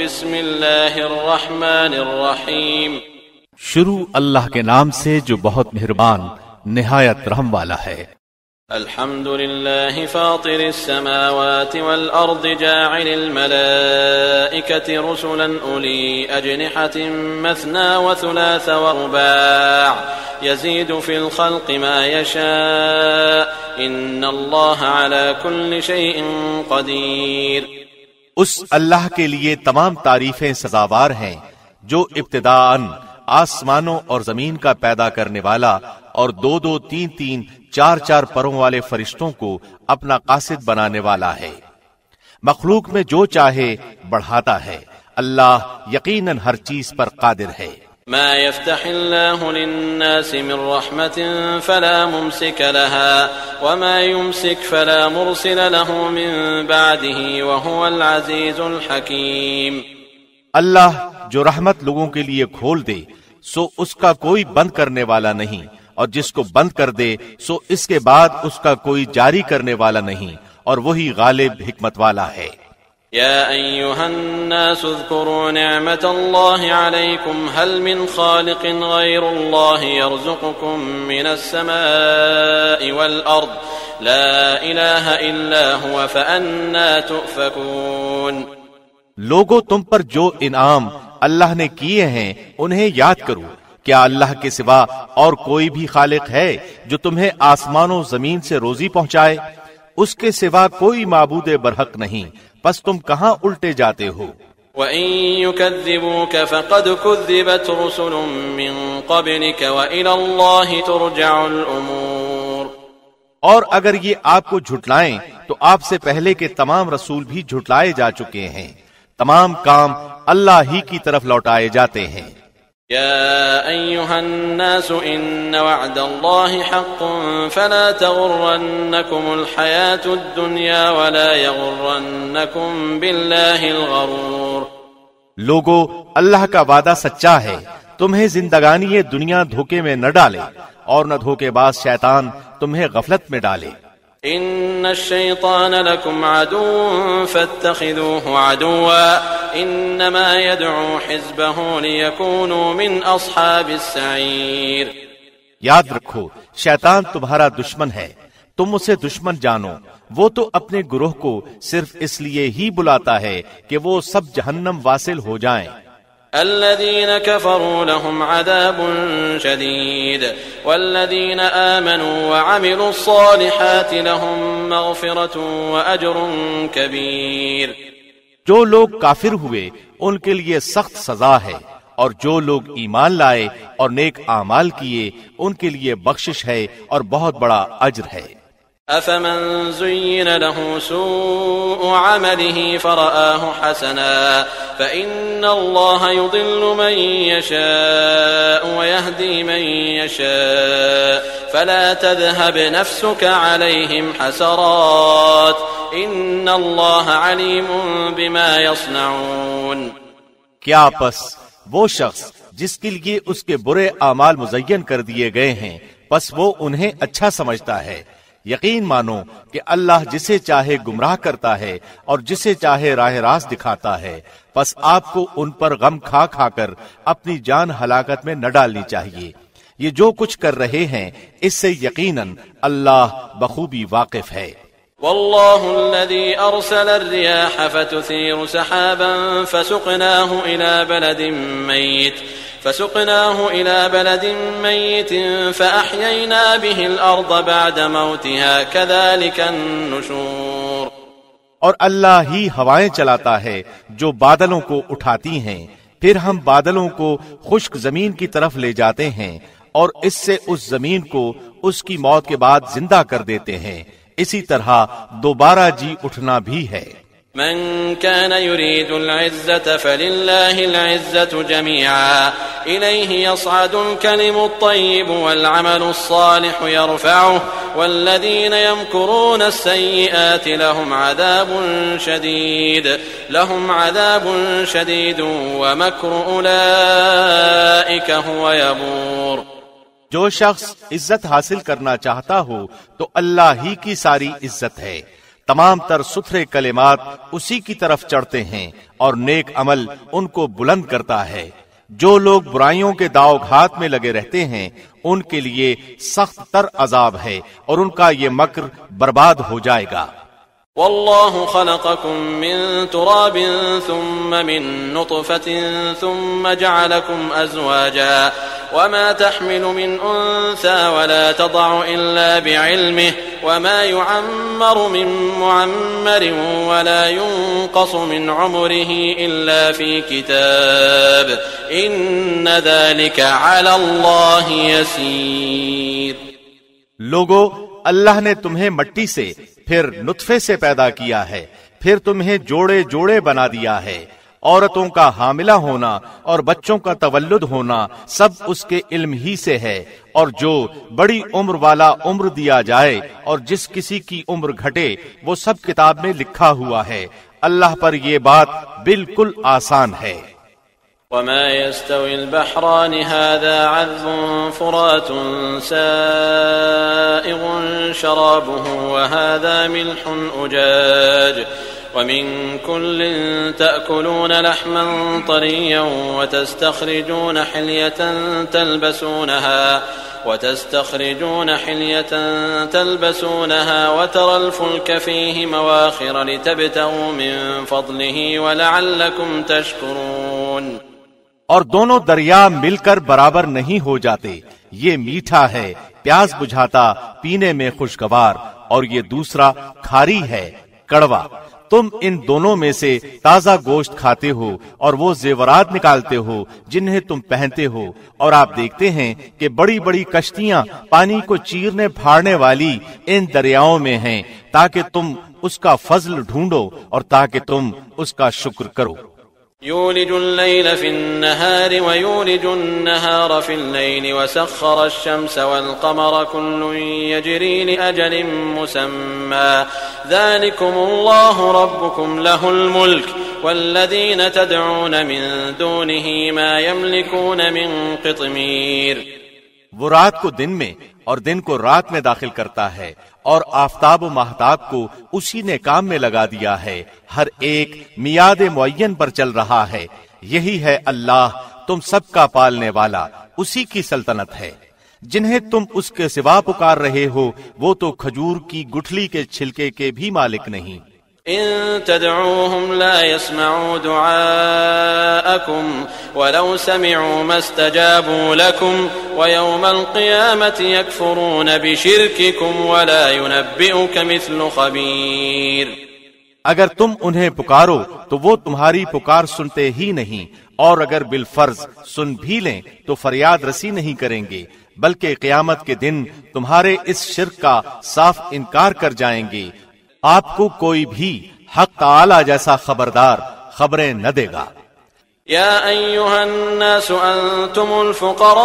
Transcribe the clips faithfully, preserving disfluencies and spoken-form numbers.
بسم اللہ الرحمن الرحیم. شروع اللہ کے نام سے جو بہت مہربان نہایت رحم والا ہے. الحمد للہ فاطر السماوات والارض جاعل الملائکة رسلا اولی اجنحة مثنى وثلاث ورباع يزيد في الخلق ما يشاء ان اللہ على كل شيء قدیر. اس اللہ کے لیے تمام تعریفیں سزاوار ہیں جو ابتداءً آسمانوں اور زمین کا پیدا کرنے والا اور دو دو تین تین چار چار پروں والے فرشتوں کو اپنا قاصد بنانے والا ہے. مخلوق میں جو چاہے بڑھاتا ہے. اللہ یقیناً ہر چیز پر قادر ہے. ما يفتح الله للناس من رحمة فلا ممسك لها وما يمسك فلا مرسل له من بعده وهو العزيز الحكيم. اللہ جو رحمت لوگوں کے لیے کھول دے سو اس کا کوئی بند کرنے والا نہیں، اور جس کو بند کر دے سو اس کے بعد اس کا کوئی جاری کرنے والا نہیں، اور وہی غالب حکمت والا ہے. یا ایھا الناس اذکروا نعمت اللہ علیکم هل من خالق غیر اللہ یرزقکم من السماء والارض لا الہ الا هو فأنا تؤفکون. لوگوں تم پر جو انعام اللہ نے کیے ہیں انہیں یاد کرو. کیا اللہ کے سوا اور کوئی بھی خالق ہے جو تمہیں آسمان و زمین سے روزی پہنچائے؟ اس کے سوا کوئی معبود برحق نہیں، پس تم کہاں الٹے جاتے ہو؟ وَإِن يُكَذِّبُوكَ فَقَدْ كُذِّبَتْ رُسُلٌ مِّن قَبْلِكَ وَإِلَى اللَّهِ تُرْجَعُ الْأُمُورُ. اور اگر یہ آپ کو جھٹلائیں تو آپ سے پہلے کے تمام رسول بھی جھٹلائے جا چکے ہیں. تمام کام اللہ ہی کی طرف لوٹائے جاتے ہیں. يا أيها الناس إن وعد الله حق فلا تغرنكم الحياة الدنيا ولا يغرنكم بالله الغرور. لوگو اللہ کا وعدہ سچا ہے، تمہیں زندگانی دنیا دھوکے میں نہ ڈالے اور نہ دھوکے باز شیطان تمہیں غفلت میں ڈالے. ان الشیطان لکم عدو فاتخذوه عدوا انما يدعو حزبه ليكونوا من اصحاب السعیر. یاد رکھو شیطان تمہارا دشمن ہے، تم اسے دشمن جانو. وہ تو اپنے گروہ کو صرف اس لیے ہی بلاتا ہے کہ وہ سب جہنم واصل ہو جائیں. الذين كفروا لهم عذاب شديد والذين آمنوا وعملوا الصالحات لهم مغفرة وأجر كبير. جو لوگ کافر ہوئے ان کے لیے سخت سزا ہے، اور جو لوگ ایمان لائے اور نیک اعمال کیے ان کے لیے بخشش ہے اور بہت بڑا اجر ہے. أفمن زين له سوء عمله فرآه حسنا فإن الله يضل من يشاء ويهدي من يشاء فلا تذهب نفسك عليهم حسرات إن الله عليم بما يصنعون. کیا پس وہ شخص جس کے لیے اس کے برے اعمال مزین کر دیے گئے ہیں پس وہ انہیں اچھا سمجھتا ہے؟ یقین مانو کہ اللہ جسے چاہے گمراہ کرتا ہے اور جسے چاہے راہ راست دکھاتا ہے. پس آپ کو ان پر غم کھا کھا کر اپنی جان ہلاکت میں نہ ڈالنی چاہیے. یہ جو کچھ کر رہے ہیں اس سے یقیناً اللہ بخوبی واقف ہے. والله الذي أرسل الرياح فتثير سحابا فسقناه إلى بلد ميت فسقناه إلى بلد ميت فأحيينا به الأرض بعد موتها كذلك النشور. اور اللہ ہی ہوائیں چلاتا ہے جو بادلوں کو اٹھاتی ہیں، پھر ہم بادلوں کو خشک زمین کی طرف لے جاتے ہیں اور اس سے اس زمین کو اس کی موت کے بعد زندہ کر دیتے ہیں. اسی طرح دوبارہ جی اٹھنا بھی ہے. من كان يريد العزة فلله العزة جميعا إليه يصعد الكلم الطيب والعمل الصالح يرفعه والذين يمكرون السيئات لهم عذاب شديد لهم عذاب شديد ومكر أولئك هو يبور. جو شخص عزت حاصل کرنا چاہتا ہو تو اللہ ہی کی ساری عزت ہے، تمام تر ستھرے کلمات اسی کی طرف چڑھتے ہیں اور نیک عمل ان کو بلند کرتا ہے۔ جو لوگ برائیوں کے داؤ گھات میں لگے رہتے ہیں ان کے لیے سخت تر عذاب ہے اور ان کا یہ مکر برباد ہو جائے گا۔ والله خلقكم من تراب ثم من نطفة ثم جعلكم أزواجا وما تحمل من أنثى ولا تضع إلا بعلمه وما يعمر من معمر ولا ينقص من عمره إلا في كتاب إن ذلك على الله يسير۔ لوگو، اللہ نے تمہیں مٹی سے پھر نطفے سے پیدا کیا ہے، پھر تمہیں جوڑے جوڑے بنا دیا ہے۔ عورتوں کا حاملہ ہونا اور بچوں کا تولد ہونا سب اس کے علم ہی سے ہے، اور جو بڑی عمر والا عمر دیا جائے اور جس کسی کی عمر گھٹے وہ سب کتاب میں لکھا ہوا ہے۔ اللہ پر یہ بات بالکل آسان ہے۔ وما يستوي البحران هذا عذب فرات سائغ شرابه وهذا ملح أجاج ومن كل تأكلون لحما طريا وتستخرجون حلية تلبسونها وتستخرجون حلية تلبسونها وترى الفلك فيه مواخر لتبتغوا من فضله ولعلكم تشكرون۔ اور دونوں دریا مل کر برابر نہیں ہو جاتے، یہ میٹھا ہے، پیاس بجھاتا، پینے میں خوشگوار، اور یہ دوسرا کھاری ہے، کڑوا۔ تم ان دونوں میں سے تازہ گوشت کھاتے ہو اور وہ زیورات نکالتے ہو جنہیں تم پہنتے ہو، اور آپ دیکھتے ہیں کہ بڑی بڑی کشتیاں پانی کو چیرنے پھاڑنے والی ان دریاؤں میں ہیں تاکہ تم اس کا فضل ڈھونڈو اور تاکہ تم اس کا شکر کرو۔ يولج الليل في النهار ويولج النهار في الليل وسخر الشمس والقمر كل يجري لأجل مسمى ذلكم الله ربكم له الملك والذين تدعون من دونه ما يملكون من قطمير۔ وہ رات کو دن میں اور دن کو رات میں داخل کرتا ہے اور آفتاب و ماہتاب کو اسی نے کام میں لگا دیا ہے، ہر ایک میعاد معین پر چل رہا ہے۔ یہی ہے اللہ، تم سب کا پالنے والا، اسی کی سلطنت ہے۔ جنہیں تم اس کے سوا پکار رہے ہو وہ تو کھجور کی گٹھلی کے چھلکے کے بھی مالک نہیں۔ إن تدعوهم لا يسمعوا دعاءكم ولو سمعوا ما استجابوا لكم ويوم القيامة يكفرون بشرككم ولا ينبئك مثل خبير۔ اگر تم انہیں پکارو تو وہ تمہاری پکار سنتے ہی نہیں، اور اگر بالفرض سن بھی لیں تو فریاد رسی نہیں کریں گے، بلکہ قیامت کے دن تمہارے اس شرک کا صاف انکار کر جائیں گے۔ آپ کو کوئی بھی حق تعالی جیسا خبردار خبریں نہ دے گا۔ يا أيها الناس أنتم الفقراء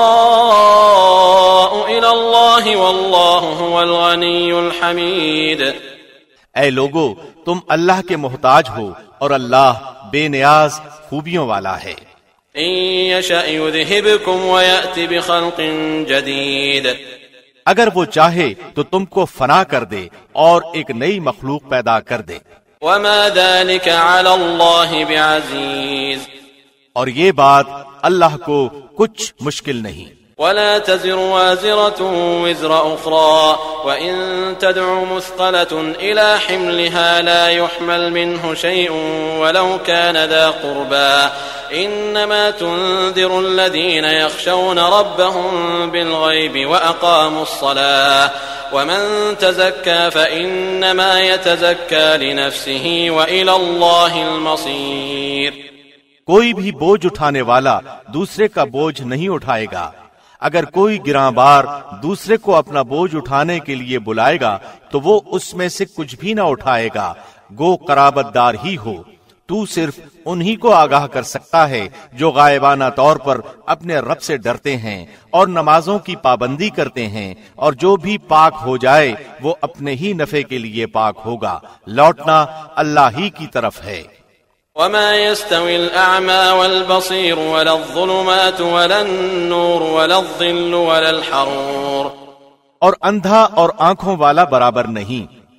إلى الله والله هو الغني الحميد۔ اے لوگو، تم اللہ کے محتاج ہو اور اللہ بے نیاز خوبیوں والا ہے۔ إن يشأ يذهبكم ويأتي بخلق جديد۔ اگر وہ چاہے تو تم کو فنا کر دے اور ایک نئی مخلوق پیدا کر دے۔ وما ذلك على الله بعزيز۔ اور یہ بات اللہ کو کچھ مشکل نہیں۔ ولا تزر وازرة وزر أخرى وإن تدع مثقلة إلى حملها لا يحمل منه شيء ولو كان ذا قربى إنما تنذر الذين يخشون ربهم بالغيب وأقاموا الصلاة ومن تزكى فإنما يتزكى لنفسه وإلى الله المصير۔ کوئی بھی بوجھ اٹھانے والا دوسرے کا بوجھ نہیں اٹھائے گا۔ اگر کوئی گراں بار دوسرے کو اپنا بوجھ اٹھانے کے لیے بلائے گا تو وہ اس میں سے کچھ بھی نہ اٹھائے گا، گو قرابت دار ہی ہو۔ تو صرف انہی کو آگاہ کر سکتا ہے جو غائبانہ طور پر اپنے رب سے ڈرتے ہیں اور نمازوں کی پابندی کرتے ہیں، اور جو بھی پاک ہو جائے وہ اپنے ہی نفع کے لیے پاک ہوگا، لوٹنا اللہ ہی کی طرف ہے۔ وما يستوي الأعمى والبصير ولا الظلمات ولا النور ولا الظل ولا الحرور۔ اور اندھا اور آنکھوں والا برابر نہیں،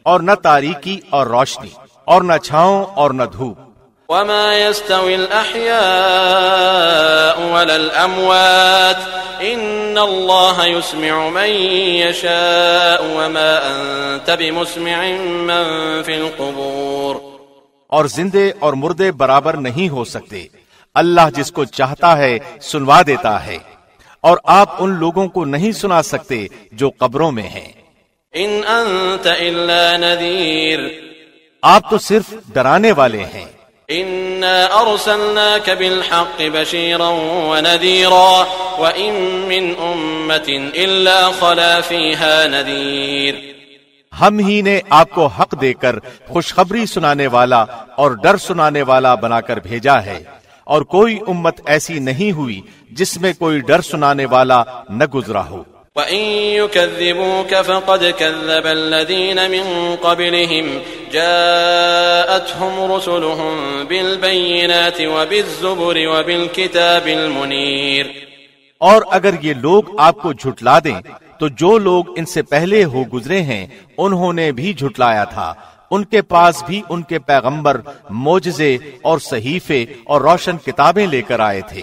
اور نہ تاریکی اور روشنی، اور نہ چھاؤں اور نہ دھوپ۔ وما يستوي الأحياء ولا الأموات إن الله يسمع من يشاء وما أنت بمسمع من في القبور۔ اور زندے اور مردے برابر نہیں ہو سکتے، اللہ جس کو چاہتا ہے سنوا دیتا ہے، اور آپ ان لوگوں کو نہیں سنا سکتے جو قبروں میں ہیں۔ ان انت الا نذیر، آپ تو صرف ڈرانے والے ہیں۔ انا ارسلناك بالحق بشيرا ونذيرا وان من امة الا خلا فيها نذير۔ ہم ہی نے آپ کو حق دے کر خوشخبری سنانے والا اور ڈر سنانے والا بنا کر بھیجا ہے، اور کوئی امت ایسی نہیں ہوئی جس میں کوئی ڈر سنانے والا نہ گزرا ہو۔ وَإِن يُكَذِّبُوكَ فَقَدْ كَذَّبَ الَّذِينَ مِن قَبْلِهِمْ جَاءَتْهُمْ رُسُلُهُم بِالْبَيِّنَاتِ وَبِالزُّبُرِ وَبِالْكِتَابِ الْمُنِيرِ۔ اور اگر یہ لوگ آپ کو جھٹلا دیں تو جو لوگ ان سے پہلے ہو گزرے ہیں انہوں نے بھی جھٹلایا تھا، ان کے پاس بھی ان کے پیغمبر معجزے اور صحیفے اور روشن کتابیں لے کر آئے تھے۔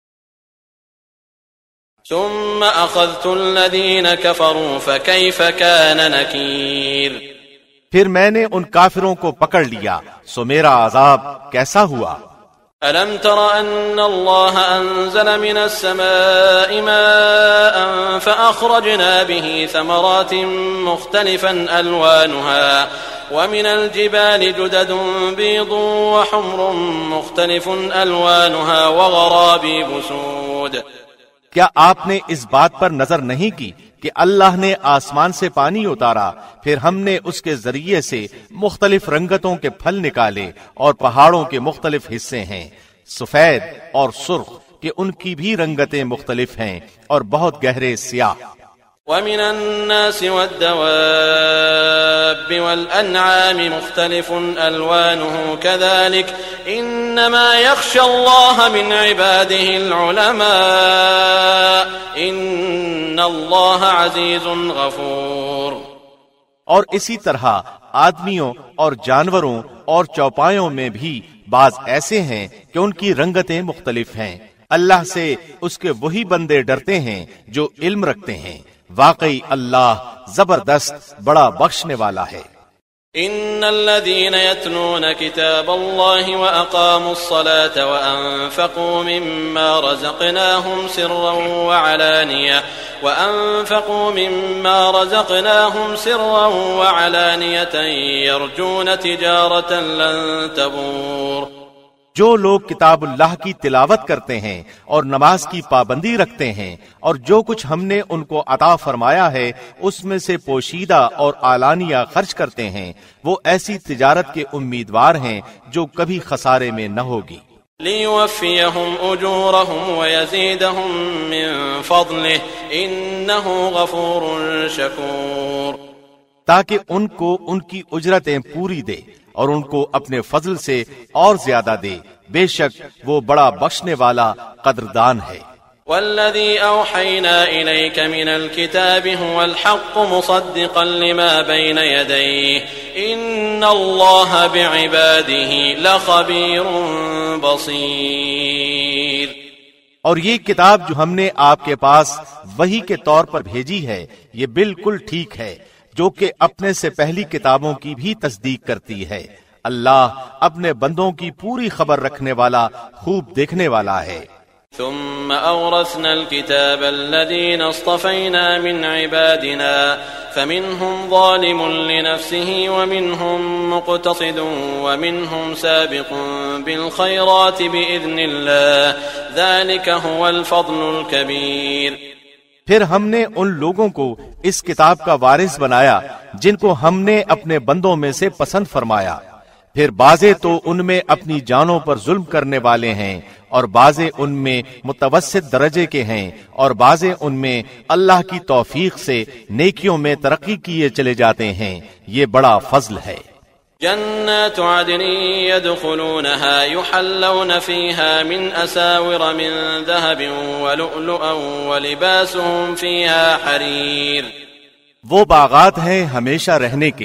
ثم اخذت الذين كفروا فكيف كان نكير۔ پھر میں نے ان کافروں کو پکڑ لیا، سو میرا عذاب کیسا ہوا۔ ألم تر أن الله أنزل من السماء ماء فأخرجنا به ثمرات مختلفا ألوانها ومن الجبال جدد بيض وحمر مختلف ألوانها وغرابيب سود۔ کیا آپ نے اس بات پر نظر نہیں کی کہ اللہ نے آسمان سے پانی اتارا، پھر ہم نے اس کے ذریعے سے مختلف رنگتوں کے پھل نکالے، اور پہاڑوں کے مختلف حصے ہیں سفید اور سرخ کہ ان کی بھی رنگتیں مختلف ہیں اور بہت گہرے سیاہ۔ وَمِنَ النَّاسِ وَالدَّوَابِّ وَالْأَنْعَامِ مُخْتَلِفٌ أَلْوَانُهُ كَذَلِكَ إِنَّمَا يَخْشَى اللَّهَ مِنْ عِبَادِهِ الْعُلَمَاءُ إِنَّ اللَّهَ عَزِيزٌ غَفُورٌ۔ اور اسی طرح آدمیوں اور جانوروں اور چوپایوں میں بھی بعض ایسے ہیں کہ ان کی رنگتیں مختلف ہیں۔ اللہ سے اس کے وہی بندے ڈرتے ہیں جو علم رکھتے ہیں، واقعی اللہ زبردست بڑا بخشنے والا ہے۔ ان الذين يتلون كتاب الله واقاموا الصلاة وانفقوا مما رزقناهم سرا وعلانية وانفقوا مما رزقناهم سرا وعلانية يرجون تجارة لن تبور۔ جو لوگ کتاب اللہ کی تلاوت کرتے ہیں اور نماز کی پابندی رکھتے ہیں، اور جو کچھ ہم نے ان کو عطا فرمایا ہے اس میں سے پوشیدہ اور اعلانیہ خرچ کرتے ہیں، وہ ایسی تجارت کے امیدوار ہیں جو کبھی خسارے میں نہ ہوگی۔ لِيُوَفِّيَهُمْ أُجُورَهُمْ وَيَزِيدَهُمْ مِنْ فَضْلِهِ إِنَّهُ غَفُورٌ شَكُورٌ، تاکہ ان کو ان کی اجرتیں پوری دے اور ان کو اپنے فضل سے اور زیادہ دے، بے شک وہ بڑا بخشنے والا قدردان ہے۔ وَالَّذِي أَوْحَيْنَا إِلَيْكَ مِنَ الْكِتَابِ هُوَ الْحَقُّ مُصَدِّقًا لِمَا بَيْنَ يَدَيْهِ إِنَّ اللَّهَ بِعِبَادِهِ لَخَبِيرٌ بَصِيرٌ۔ اور یہ کتاب جو ہم نے آپ کے پاس وحی کے طور پر بھیجی ہے، یہ بالکل ٹھیک ہے، جو کہ اپنے سے پہلی کتابوں کی بھی تصدیق کرتی ہے۔ اللہ اپنے بندوں کی پوری خبر رکھنے والا، خوب دیکھنے والا ہے۔ ثم أورثنا الكتاب الذين اصطفينا من عبادنا فمنهم ظالم لنفسه ومنهم مقتصد ومنهم سابق بالخيرات بإذن الله ذلك هو الفضل الكبير۔ پھر ہم نے ان لوگوں کو اس کتاب کا وارث بنایا جن کو ہم نے اپنے بندوں میں سے پسند فرمایا، پھر بازے تو ان میں اپنی جانوں پر ظلم کرنے والے ہیں، اور بازے ان میں متوسط درجے کے ہیں، اور بازے ان میں اللہ کی توفیق سے نیکیوں میں ترقی کیے چلے جاتے ہیں۔ یہ بڑا فضل ہے۔ جنات عدن يدخلونها يحلون فيها من أساور من ذهب ولؤلؤا ولباسهم فيها حرير۔ وہ باغات ہیں ہمیشہ رہنے کے،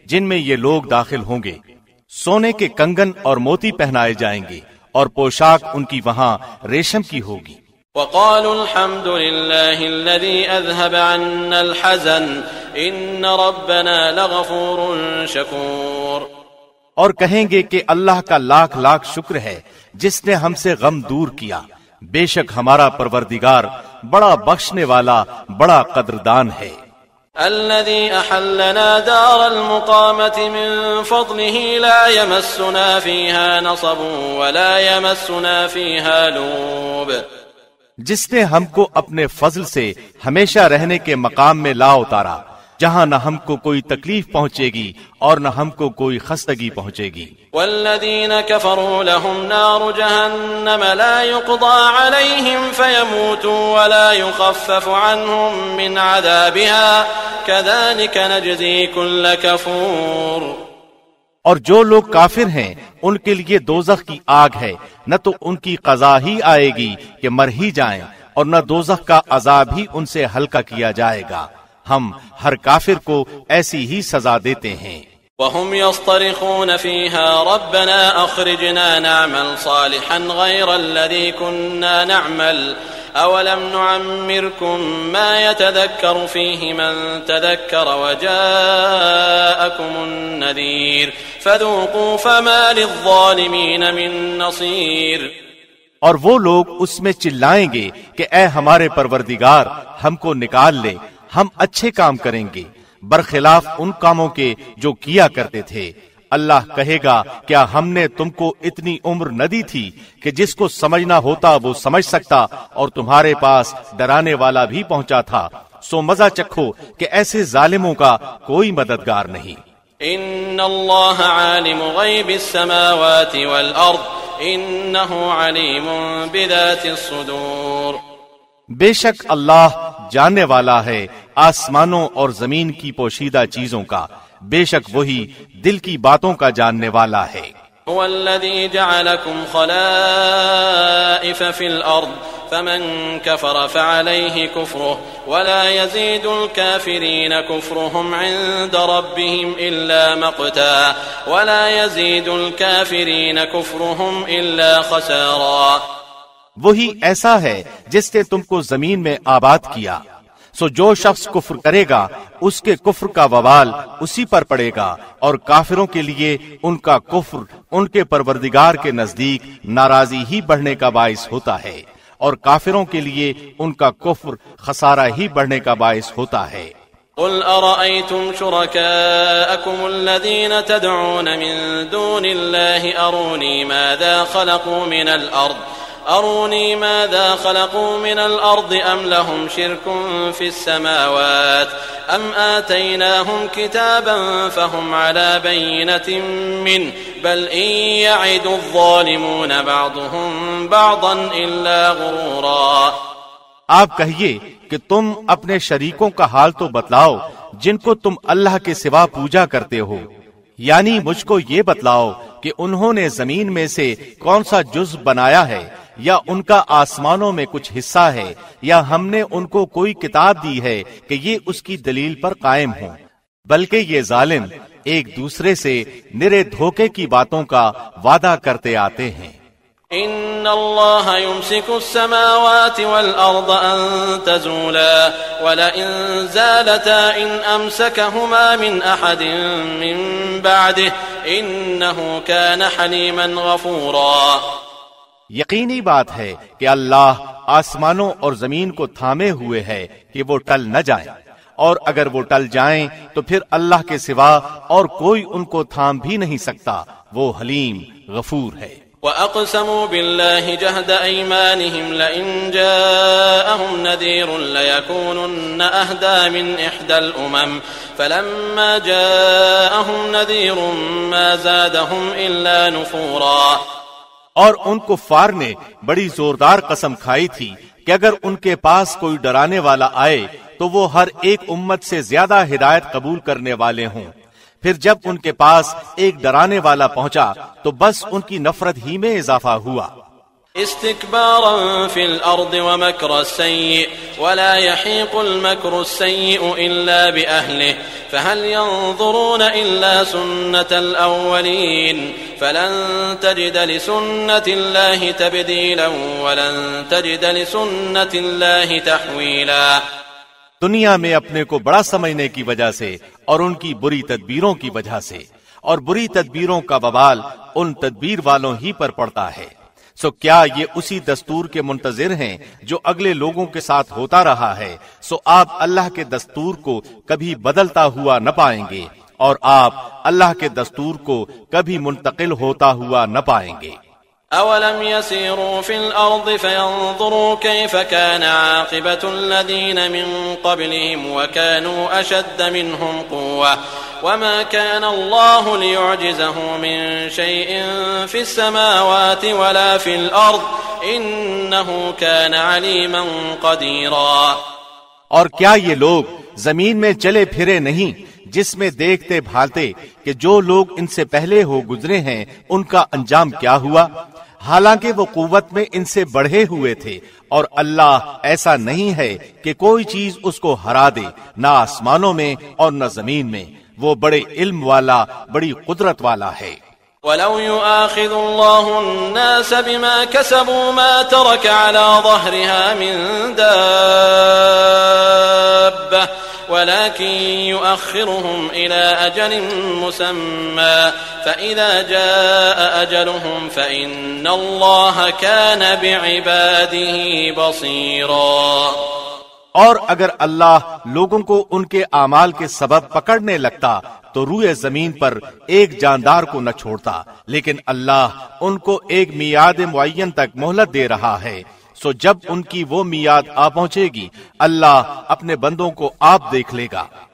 جن میں یہ لوگ داخل ہوں گے، سونے کے کنگن اور موتی پہنائے جائیں گے اور پوشاک ان کی وہاں ریشم کی ہوگی۔ وقالوا الحمد لله الذي أذهب عنا الحزن إن ربنا لغفور شكور۔ اور کہیں گے کہ اللہ کا لاکھ لاکھ شکر ہے جس نے ہم سے غم دور کیا، بے شک ہمارا پروردگار بڑا بخشنے والا، بڑا قدردان ہے۔ الذي أحلنا دار المقامة من فضله لا يمسنا فيها نصب ولا يمسنا فيها لوب، جس نے ہم کو اپنے فضل سے ہمیشہ رہنے کے مقام میں لا اتارا، جہاں نہ ہم کو کوئی تکلیف پہنچے گی اور نہ ہم کو کوئی خستگی پہنچے گی۔ والذین كفروا لهم نار جہنم لا يقضى عليهم فيموتوا ولا يخفف عنهم من عذابها كذلك نجزي كل كفور۔ اور جو لوگ کافر ہیں ان کے لیے دوزخ کی آگ ہے، نہ تو ان کی قضا ہی آئے گی کہ مر ہی جائیں، اور نہ دوزخ کا عذاب ہی ان سے ہلکا کیا جائے گا، ہم ہر کافر کو ایسی ہی سزا دیتے ہیں۔ وهم يصطرخون فيها ربنا أخرجنا نعمل صالحا غير الذي كنا نعمل أولم نعمركم ما يتذكر فيه من تذكر وجاءكم النذير فذوقوا فما للظالمين من نصير۔ اور وہ لوگ اس میں چلائیں گے کہ اے ہمارے پروردگار ہم کو نکال لے، ہم اچھے کام کریں گے برخلاف ان کاموں کے جو کیا کرتے تھے۔ اللہ کہے گا کیا ہم نے تم کو اتنی عمر نہ دی تھی کہ جس کو سمجھنا ہوتا وہ سمجھ سکتا، اور تمہارے پاس ڈرانے والا بھی پہنچا تھا، سو مزہ چکھو کہ ایسے ظالموں کا کوئی مددگار نہیں۔ ان اللہ عالم غیب السماوات والارض انہ علیم بذات الصدور۔ بے شک اللہ جاننے والا ہے آسمانوں اور زمین کی پوشیدہ چیزوں کا، بے شک وہی دل کی باتوں کا جاننے والا ہے۔ هو الذي جعلكم خلائف في الأرض فمن كفر فعليه كفره ولا يزيد الكافرين كفرهم عند ربهم إلا مقتا ولا يزيد الكافرين كفرهم إلا خسارا۔ وہی ایسا ہے جس نے تم کو زمین میں آباد کیا، سو جو شخص کفر کرے گا اس کے کفر کا وبال اسی پر پڑے گا، اور کافروں کے لیے ان کا کفر ان کے پروردگار کے نزدیک ناراضی ہی بڑھنے کا باعث ہوتا ہے، اور کافروں کے لیے ان کا کفر خسارہ ہی بڑھنے کا باعث ہوتا ہے۔ قل أرأيتم شركاءكم الذين تدعون من دون الله أروني ماذا خلقوا من الأرض أروني ماذا خلقوا من الأرض أم لهم شرك في السماوات أم آتيناهم كتابا فهم على بينة منه بل إن يعد الظالمون بعضهم بعضا إلا غرورا۔ آپ کہیے کہ تم اپنے شریکوں کا حال تو بتلاؤ جن کو تم اللہ کے سوا پوجا کرتے ہو، یعنی مجھ کو یہ بتلاؤ کہ انہوں نے زمین میں سے کون سا جز بنایا ہے، یا ان کا آسمانوں میں کچھ حصہ ہے، یا ہم نے ان کو کوئی کتاب دی ہے کہ یہ اس کی دلیل پر قائم ہوں، بلکہ یہ ظالم ایک دوسرے سے نرے دھوکے کی باتوں کا وعدہ کرتے آتے ہیں۔ ان اللہ يمسك السماوات والارض ان تزولا ولئن زالتا ان امسكهما من احد من بعده انه كان حليما غفورا۔ یقینی بات ہے کہ اللہ آسمانوں اور زمین کو تھامے ہوئے ہے کہ وہ ٹل نہ جائیں، اور اگر وہ ٹل جائیں تو پھر اللہ کے سوا اور کوئی ان کو تھام بھی نہیں سکتا، وہ حلیم غفور ہے۔ وَأَقْسَمُوا بِاللَّهِ جَهْدَ أَيْمَانِهِمْ لَئِن جَاءَهُمْ نَذِيرٌ لَيَكُونُنَّ أَهْدَى مِنْ إِحْدَى الْأُمَمِ فَلَمَّا جَاءَهُمْ نَذِيرٌ مَا زَادَهُمْ إِلَّا نُفُورًا۔ اور ان کفار نے بڑی زوردار قسم کھائی تھی کہ اگر ان کے پاس کوئی ڈرانے والا آئے تو وہ ہر ایک امت سے زیادہ ہدایت قبول کرنے والے ہوں، پھر جب ان کے پاس ایک ڈرانے والا پہنچا تو بس ان کی نفرت ہی میں اضافہ ہوا۔ استكبارا في الأرض ومكر السيء ولا يحيق المكر السيء إلا بأهله فهل ينظرون إلا سنة الأولين فلن تجد لسنة الله تبديلا ولن تجد لسنة الله تحويلا۔ دنیا میں اپنے کو بڑا سمجھنے کی وجہ سے اور ان کی بری تدبیروں کی وجہ سے، اور بری تدبیروں کا وبال ان تدبیر والوں ہی پر پڑتا ہے۔ سو کیا یہ اسی دستور کے منتظر ہیں جو اگلے لوگوں کے ساتھ ہوتا رہا ہے؟ سو آپ اللہ کے دستور کو کبھی بدلتا ہوا نہ پائیں گے، اور آپ اللہ کے دستور کو کبھی منتقل ہوتا ہوا نہ پائیں گے۔ أولم يسيروا في الأرض فينظروا كيف كان عاقبة الذين من قبلهم وكانوا أشد منهم قوة وما كان الله ليعجزه من شيء في السماوات ولا في الأرض إنه كان عليما قديرا۔ اور کیا یہ لوگ زمین میں چلے پھرے نہیں جس میں دیکھتے بھالتے کہ جو لوگ ان سے پہلے ہو گزرے ہیں ان کا انجام کیا ہوا، حالانکہ وہ قوت میں ان سے بڑھے ہوئے تھے، اور اللہ ایسا نہیں ہے کہ کوئی چیز اس کو ہرا دے، نہ آسمانوں میں اور نہ زمین میں، وہ بڑے علم والا، بڑی قدرت والا ہے۔ وَلَوْ يُؤَاخِذُ اللَّهُ النَّاسَ بِمَا كَسَبُوا مَا تَرَكَ عَلَى ظَهْرِهَا مِن دَابَّةٍ ولكن يؤخرهم إلى أجل مسمى فإذا جاء أجلهم فإن الله كان بعباده بصيرا۔ اور اگر اللہ لوگوں کو ان کے اعمال کے سبب پکڑنے لگتا تو روئے زمین پر ایک جاندار کو نہ چھوڑتا، لیکن اللہ ان کو ایک میعاد معین تک مہلت دے رہا ہے، سو جب ان کی وہ میعاد آ پہنچے گی اللہ اپنے بندوں کو آپ دیکھ لے گا۔